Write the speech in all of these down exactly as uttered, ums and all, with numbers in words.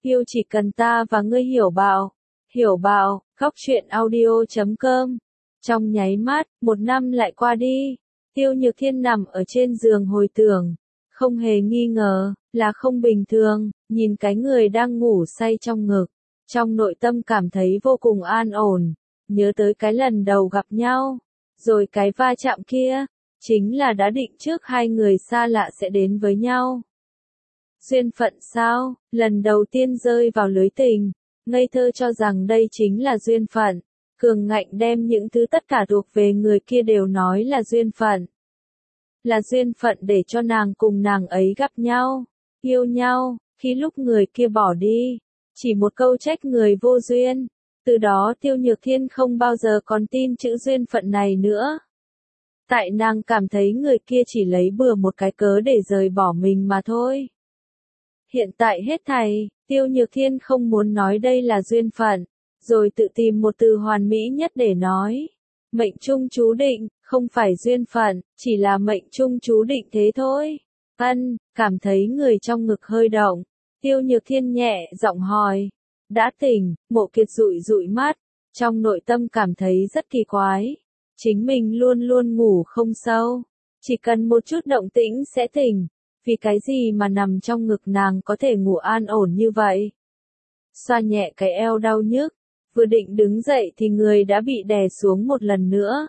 Yêu chỉ cần ta và ngươi hiểu bảo. Hiểu bảo, góc truyện audio chấm com. Trong nháy mắt, một năm lại qua đi. Tiêu Nhược Thiên nằm ở trên giường hồi tưởng. Không hề nghi ngờ, là không bình thường, nhìn cái người đang ngủ say trong ngực. Trong nội tâm cảm thấy vô cùng an ổn. Nhớ tới cái lần đầu gặp nhau. Rồi cái va chạm kia. Chính là đã định trước hai người xa lạ sẽ đến với nhau. Duyên phận sao, lần đầu tiên rơi vào lưới tình, ngây thơ cho rằng đây chính là duyên phận, cường ngạnh đem những thứ tất cả thuộc về người kia đều nói là duyên phận. Là duyên phận để cho nàng cùng nàng ấy gặp nhau, yêu nhau, khi lúc người kia bỏ đi, chỉ một câu trách người vô duyên, từ đó Tiêu Nhược Thiên không bao giờ còn tin chữ duyên phận này nữa. Tại nàng cảm thấy người kia chỉ lấy bừa một cái cớ để rời bỏ mình mà thôi. Hiện tại hết thảy, Tiêu Nhược Thiên không muốn nói đây là duyên phận, rồi tự tìm một từ hoàn mỹ nhất để nói. Mệnh trung chú định, không phải duyên phận, chỉ là mệnh trung chú định thế thôi. Ân, cảm thấy người trong ngực hơi động. Tiêu Nhược Thiên nhẹ giọng hỏi. Đã tỉnh, Mộ Kiệt dụi dụi mắt, trong nội tâm cảm thấy rất kỳ quái. Chính mình luôn luôn ngủ không sâu, chỉ cần một chút động tĩnh sẽ tỉnh. Vì cái gì mà nằm trong ngực nàng có thể ngủ an ổn như vậy? Xoa nhẹ cái eo đau nhức, vừa định đứng dậy thì người đã bị đè xuống một lần nữa.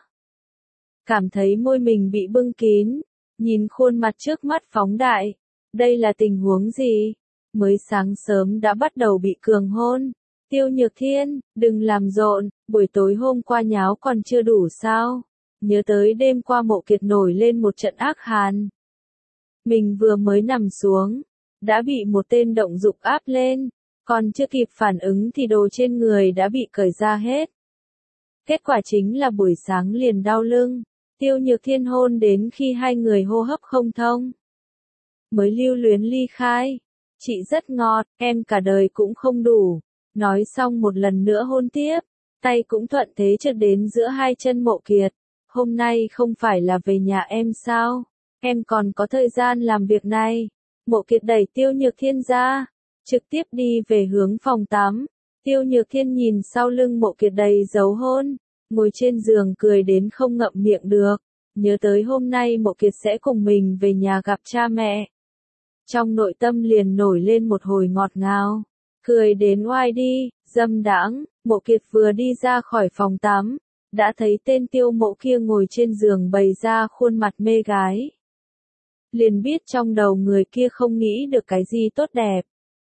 Cảm thấy môi mình bị bưng kín, nhìn khuôn mặt trước mắt phóng đại. Đây là tình huống gì? Mới sáng sớm đã bắt đầu bị cường hôn. Tiêu Nhược Thiên, đừng làm rộn, buổi tối hôm qua nháo còn chưa đủ sao? Nhớ tới đêm qua Mộ Kiệt nổi lên một trận ác hàn. Mình vừa mới nằm xuống, đã bị một tên động dục áp lên, còn chưa kịp phản ứng thì đồ trên người đã bị cởi ra hết. Kết quả chính là buổi sáng liền đau lưng, Tiêu Nhược Thiên hôn đến khi hai người hô hấp không thông. Mới lưu luyến ly khai, chị rất ngọt, em cả đời cũng không đủ. Nói xong một lần nữa hôn tiếp, tay cũng thuận thế trượt đến giữa hai chân Mộ Kiệt. Hôm nay không phải là về nhà em sao? Em còn có thời gian làm việc này. Mộ Kiệt đẩy Tiêu Nhược Thiên ra, trực tiếp đi về hướng phòng tắm. Tiêu Nhược Thiên nhìn sau lưng Mộ Kiệt đầy dấu hôn, ngồi trên giường cười đến không ngậm miệng được. Nhớ tới hôm nay Mộ Kiệt sẽ cùng mình về nhà gặp cha mẹ. Trong nội tâm liền nổi lên một hồi ngọt ngào. Cười đến oai đi, dâm đãng. Mộ Kiệt vừa đi ra khỏi phòng tắm, đã thấy tên Tiêu Mộ kia ngồi trên giường bày ra khuôn mặt mê gái. Liền biết trong đầu người kia không nghĩ được cái gì tốt đẹp.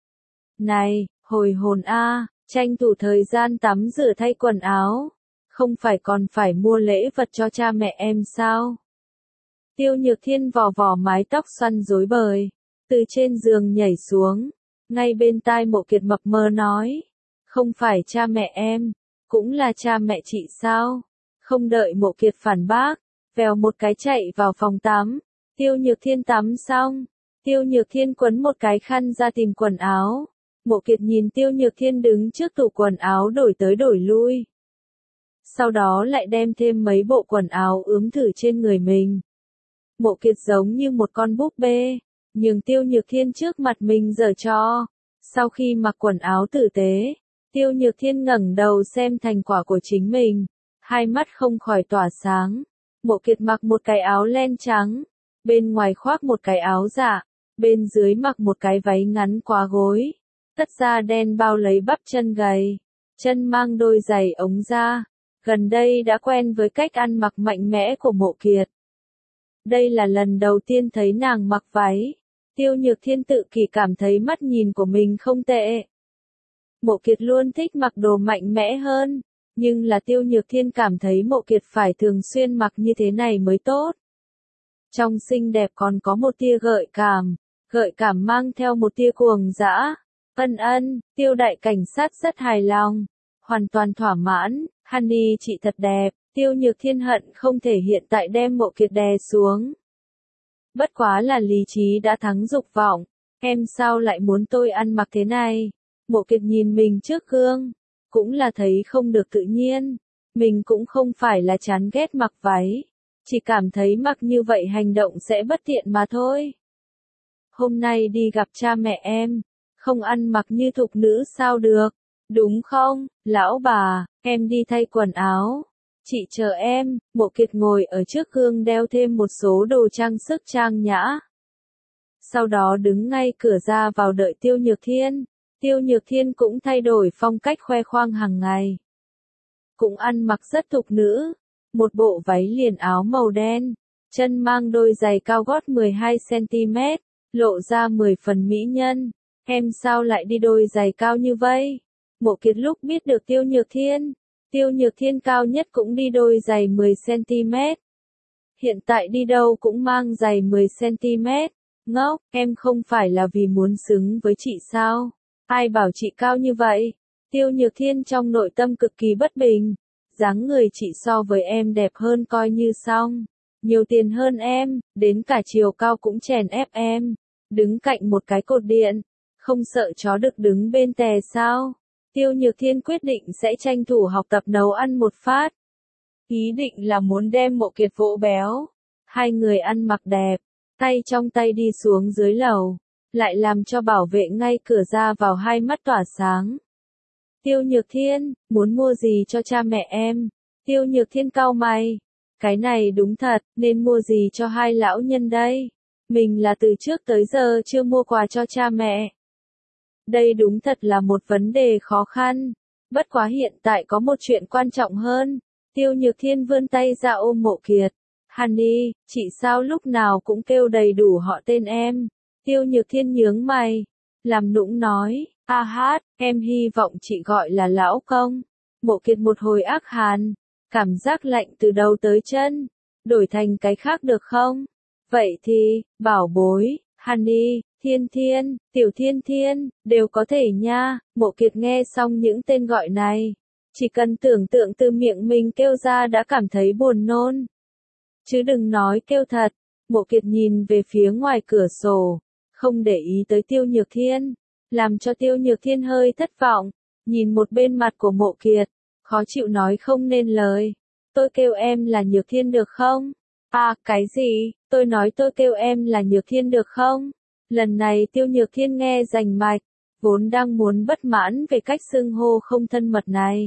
Này, hồi hồn a, tranh thủ thời gian tắm rửa thay quần áo, không phải còn phải mua lễ vật cho cha mẹ em sao? Tiêu Nhược Thiên vò vò mái tóc xoăn rối bời, từ trên giường nhảy xuống, ngay bên tai Mộ Kiệt mập mờ nói, không phải cha mẹ em, cũng là cha mẹ chị sao? Không đợi Mộ Kiệt phản bác, vèo một cái chạy vào phòng tắm. Tiêu Nhược Thiên tắm xong, Tiêu Nhược Thiên quấn một cái khăn ra tìm quần áo. Mộ Kiệt nhìn Tiêu Nhược Thiên đứng trước tủ quần áo đổi tới đổi lui. Sau đó lại đem thêm mấy bộ quần áo ướm thử trên người mình. Mộ Kiệt giống như một con búp bê, nhường Tiêu Nhược Thiên trước mặt mình giở trò. Sau khi mặc quần áo tử tế, Tiêu Nhược Thiên ngẩng đầu xem thành quả của chính mình, hai mắt không khỏi tỏa sáng. Mộ Kiệt mặc một cái áo len trắng, bên ngoài khoác một cái áo dạ, bên dưới mặc một cái váy ngắn quá gối, tất da đen bao lấy bắp chân gầy, chân mang đôi giày ống da. Gần đây đã quen với cách ăn mặc mạnh mẽ của Mộ Kiệt. Đây là lần đầu tiên thấy nàng mặc váy. Tiêu Nhược Thiên tự kỷ cảm thấy mắt nhìn của mình không tệ. Mộ Kiệt luôn thích mặc đồ mạnh mẽ hơn, nhưng là Tiêu Nhược Thiên cảm thấy Mộ Kiệt phải thường xuyên mặc như thế này mới tốt. Trong xinh đẹp còn có một tia gợi cảm, gợi cảm mang theo một tia cuồng dã. Ân ân, Tiêu đại cảnh sát rất hài lòng, hoàn toàn thỏa mãn, Honey chị thật đẹp. Tiêu Nhược Thiên hận không thể hiện tại đem Mộ Kiệt đè xuống. Bất quá là lý trí đã thắng dục vọng, em sao lại muốn tôi ăn mặc thế này? Mộ Kiệt nhìn mình trước gương, cũng là thấy không được tự nhiên, mình cũng không phải là chán ghét mặc váy, chỉ cảm thấy mặc như vậy hành động sẽ bất tiện mà thôi. Hôm nay đi gặp cha mẹ em, không ăn mặc như thục nữ sao được, đúng không, lão bà, em đi thay quần áo. Chị chờ em. Mộ Kiệt ngồi ở trước gương đeo thêm một số đồ trang sức trang nhã. Sau đó đứng ngay cửa ra vào đợi Tiêu Nhược Thiên. Tiêu Nhược Thiên cũng thay đổi phong cách khoe khoang hàng ngày. Cũng ăn mặc rất thục nữ. Một bộ váy liền áo màu đen. Chân mang đôi giày cao gót mười hai xăng ti mét, lộ ra mười phần mỹ nhân. Em sao lại đi đôi giày cao như vậy? Mộ Kiệt lúc biết được Tiêu Nhược Thiên. Tiêu Nhược Thiên cao nhất cũng đi đôi giày mười xăng ti mét. Hiện tại đi đâu cũng mang giày mười xăng ti mét. Ngốc, em không phải là vì muốn xứng với chị sao? Ai bảo chị cao như vậy? Tiêu Nhược Thiên trong nội tâm cực kỳ bất bình. Dáng người chị so với em đẹp hơn coi như xong. Nhiều tiền hơn em, đến cả chiều cao cũng chèn ép em. Đứng cạnh một cái cột điện. Không sợ chó được đứng bên tè sao? Tiêu Nhược Thiên quyết định sẽ tranh thủ học tập nấu ăn một phát. Ý định là muốn đem Mộ Kiệt vỗ béo. Hai người ăn mặc đẹp, tay trong tay đi xuống dưới lầu, lại làm cho bảo vệ ngay cửa ra vào hai mắt tỏa sáng. Tiêu Nhược Thiên, muốn mua gì cho cha mẹ em? Tiêu Nhược Thiên cau mày. Cái này đúng thật, nên mua gì cho hai lão nhân đây? Mình là từ trước tới giờ chưa mua quà cho cha mẹ. Đây đúng thật là một vấn đề khó khăn. Bất quá hiện tại có một chuyện quan trọng hơn. Tiêu Nhược Thiên vươn tay ra ôm Mộ Kiệt. Honey, chị sao lúc nào cũng kêu đầy đủ họ tên em. Tiêu Nhược Thiên nhướng mày. Làm nũng nói, a hát, em hy vọng chị gọi là lão công. Mộ Kiệt một hồi ác hàn. Cảm giác lạnh từ đầu tới chân. Đổi thành cái khác được không? Vậy thì, bảo bối, Honey, Thiên Thiên, Tiểu Thiên Thiên, đều có thể nha. Mộ Kiệt nghe xong những tên gọi này. Chỉ cần tưởng tượng từ miệng mình kêu ra đã cảm thấy buồn nôn. Chứ đừng nói kêu thật. Mộ Kiệt nhìn về phía ngoài cửa sổ. Không để ý tới Tiêu Nhược Thiên. Làm cho Tiêu Nhược Thiên hơi thất vọng. Nhìn một bên mặt của Mộ Kiệt. Khó chịu nói không nên lời. Tôi kêu em là Nhược Thiên được không? À, cái gì? Tôi nói tôi kêu em là Nhược Thiên được không? Lần này Tiêu Nhược Thiên nghe rành mạch. Vốn đang muốn bất mãn về cách xưng hô không thân mật này.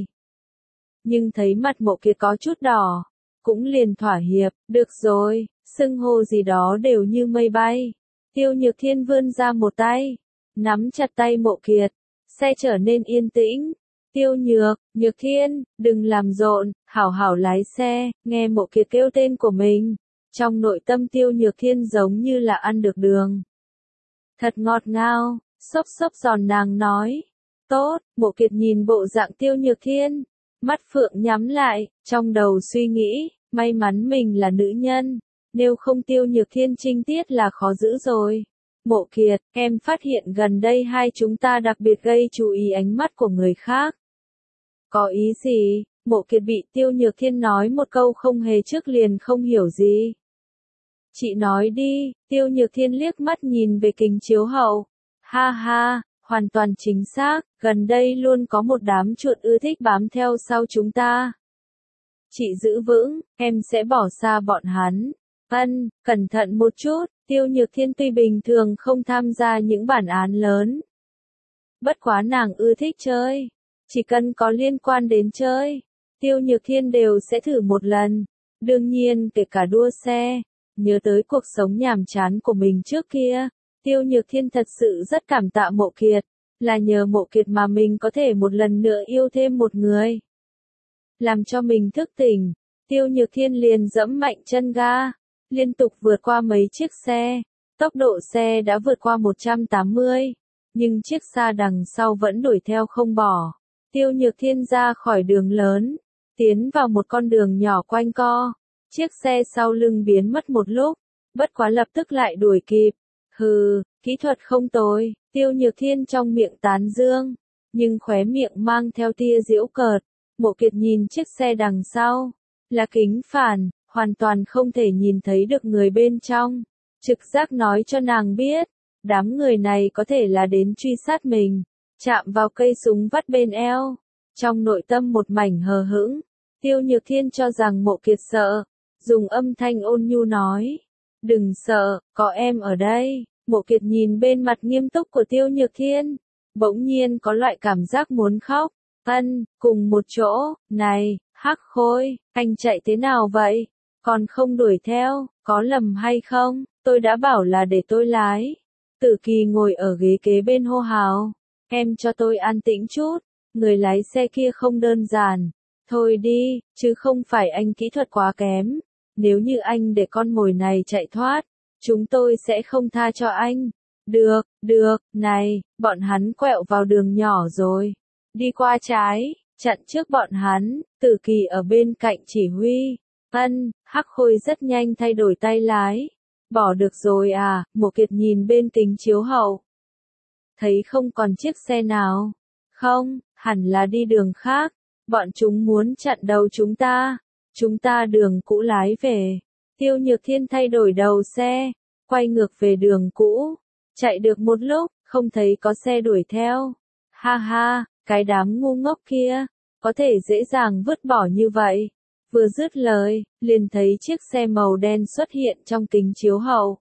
Nhưng thấy mặt Mộ Kiệt có chút đỏ. Cũng liền thỏa hiệp. Được rồi, xưng hô gì đó đều như mây bay. Tiêu Nhược Thiên vươn ra một tay. Nắm chặt tay Mộ Kiệt. Xe trở nên yên tĩnh. Tiêu Nhược, Nhược Thiên, đừng làm rộn, hảo hảo lái xe. Nghe Mộ Kiệt kêu tên của mình. Trong nội tâm Tiêu Nhược Thiên giống như là ăn được đường. Thật ngọt ngào, xốp xốp giòn nàng nói. Tốt, Mộ Kiệt nhìn bộ dạng Tiêu Nhược Thiên. Mắt phượng nhắm lại, trong đầu suy nghĩ, may mắn mình là nữ nhân. Nếu không Tiêu Nhược Thiên trinh tiết là khó giữ rồi. Mộ Kiệt, em phát hiện gần đây hai chúng ta đặc biệt gây chú ý ánh mắt của người khác. Có ý gì? Mộ Kiệt bị Tiêu Nhược Thiên nói một câu không hề trước liền không hiểu gì. Chị nói đi. Tiêu Nhược Thiên liếc mắt nhìn về kính chiếu hậu. Ha ha, hoàn toàn chính xác, gần đây luôn có một đám chuột ưa thích bám theo sau chúng ta. Chị giữ vững, em sẽ bỏ xa bọn hắn. Ân, cẩn thận một chút. Tiêu Nhược Thiên tuy bình thường không tham gia những bản án lớn. Bất quá nàng ưa thích chơi. Chỉ cần có liên quan đến chơi, Tiêu Nhược Thiên đều sẽ thử một lần. Đương nhiên kể cả đua xe. Nhớ tới cuộc sống nhàm chán của mình trước kia. Tiêu Nhược Thiên thật sự rất cảm tạ Mộ Kiệt. Là nhờ Mộ Kiệt mà mình có thể một lần nữa yêu thêm một người. Làm cho mình thức tỉnh. Tiêu Nhược Thiên liền dẫm mạnh chân ga. Liên tục vượt qua mấy chiếc xe. Tốc độ xe đã vượt qua một trăm tám mươi. Nhưng chiếc xa đằng sau vẫn đuổi theo không bỏ. Tiêu Nhược Thiên ra khỏi đường lớn. Tiến vào một con đường nhỏ quanh co. Chiếc xe sau lưng biến mất một lúc. Bất quá lập tức lại đuổi kịp. Hừ, kỹ thuật không tồi. Tiêu Nhược Thiên trong miệng tán dương. Nhưng khóe miệng mang theo tia giễu cợt. Mộ Kiệt nhìn chiếc xe đằng sau. Là kính phản. Hoàn toàn không thể nhìn thấy được người bên trong. Trực giác nói cho nàng biết. Đám người này có thể là đến truy sát mình. Chạm vào cây súng vắt bên eo. Trong nội tâm một mảnh hờ hững. Tiêu Nhược Thiên cho rằng Mộ Kiệt sợ. Dùng âm thanh ôn nhu nói. Đừng sợ, có em ở đây. Mộ Kiệt nhìn bên mặt nghiêm túc của Tiêu Nhược Thiên. bỗng nhiên có loại cảm giác muốn khóc. Ân, cùng một chỗ, này, Hắc Khôi, anh chạy thế nào vậy? Còn không đuổi theo, có lầm hay không? Tôi đã bảo là để tôi lái. Tử Kỳ ngồi ở ghế kế bên hô hào. Em cho tôi an tĩnh chút, người lái xe kia không đơn giản. Thôi đi, chứ không phải anh kỹ thuật quá kém. Nếu như anh để con mồi này chạy thoát, chúng tôi sẽ không tha cho anh. Được, được, này, bọn hắn quẹo vào đường nhỏ rồi. Đi qua trái, chặn trước bọn hắn, Tử Kỳ ở bên cạnh chỉ huy. Ân, Hắc Khôi rất nhanh thay đổi tay lái. Bỏ được rồi à, Mộ Kiệt nhìn bên kính chiếu hậu. Thấy không còn chiếc xe nào. Không, hẳn là đi đường khác. Bọn chúng muốn chặn đầu chúng ta. Chúng ta đường cũ lái về. Tiêu Nhược Thiên thay đổi đầu xe, quay ngược về đường cũ. Chạy được một lúc, không thấy có xe đuổi theo. Ha ha, cái đám ngu ngốc kia, có thể dễ dàng vứt bỏ như vậy. Vừa dứt lời, liền thấy chiếc xe màu đen xuất hiện trong kính chiếu hậu.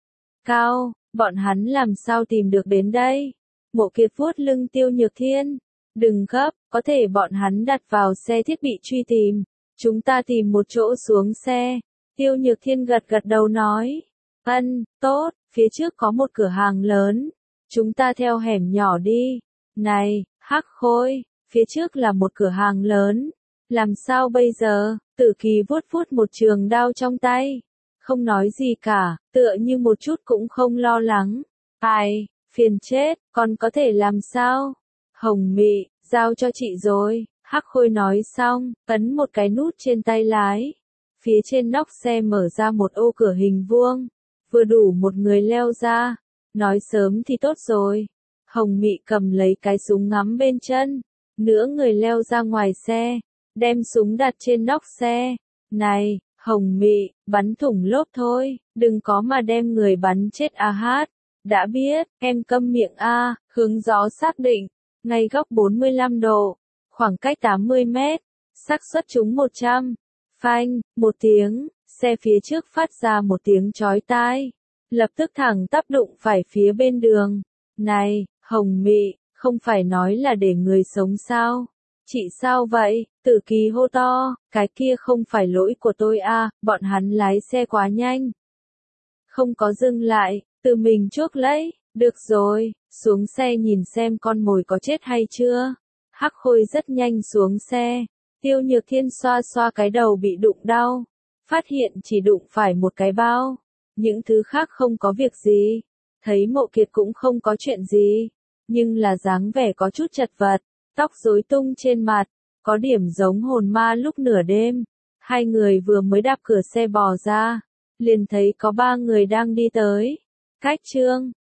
Cao, bọn hắn làm sao tìm được đến đây? Mộ Kiệt vuốt lưng Tiêu Nhược Thiên. Đừng gấp, có thể bọn hắn đặt vào xe thiết bị truy tìm. Chúng ta tìm một chỗ xuống xe. Tiêu Nhược Thiên gật gật đầu nói. Ân, tốt, phía trước có một cửa hàng lớn. Chúng ta theo hẻm nhỏ đi. Này, Hắc Khôi, phía trước là một cửa hàng lớn. Làm sao bây giờ? Tử Kỳ vuốt vuốt một trường đao trong tay. Không nói gì cả, tựa như một chút cũng không lo lắng. Ai, phiền chết, còn có thể làm sao? Hồng Mị, giao cho chị rồi. Hắc Khôi nói xong, ấn một cái nút trên tay lái. Phía trên nóc xe mở ra một ô cửa hình vuông. Vừa đủ một người leo ra. Nói sớm thì tốt rồi. Hồng Mị cầm lấy cái súng ngắm bên chân. Nửa người leo ra ngoài xe. Đem súng đặt trên nóc xe. Này, Hồng Mị, bắn thủng lốp thôi. Đừng có mà đem người bắn chết a hát. Đã biết, em câm miệng a. Hướng gió xác định. Ngay góc bốn mươi lăm độ. Khoảng cách tám mươi mét. Xác suất trúng một trăm. Phanh, một tiếng. Xe phía trước phát ra một tiếng chói tai. Lập tức thẳng tắp đụng phải phía bên đường. Này, Hồng Mị, không phải nói là để người sống sao? Chị sao vậy? Tử Kỳ hô to, cái kia không phải lỗi của tôi à, bọn hắn lái xe quá nhanh. Không có dừng lại, tự mình chuốc lấy, được rồi, xuống xe nhìn xem con mồi có chết hay chưa. Hắc Khôi rất nhanh xuống xe, Tiêu Nhược Thiên xoa xoa cái đầu bị đụng đau, phát hiện chỉ đụng phải một cái bao, những thứ khác không có việc gì. Thấy Mộ Kiệt cũng không có chuyện gì, nhưng là dáng vẻ có chút chật vật, tóc rối tung trên mặt, có điểm giống hồn ma lúc nửa đêm. Hai người vừa mới đạp cửa xe bò ra, liền thấy có ba người đang đi tới. Cách Trương,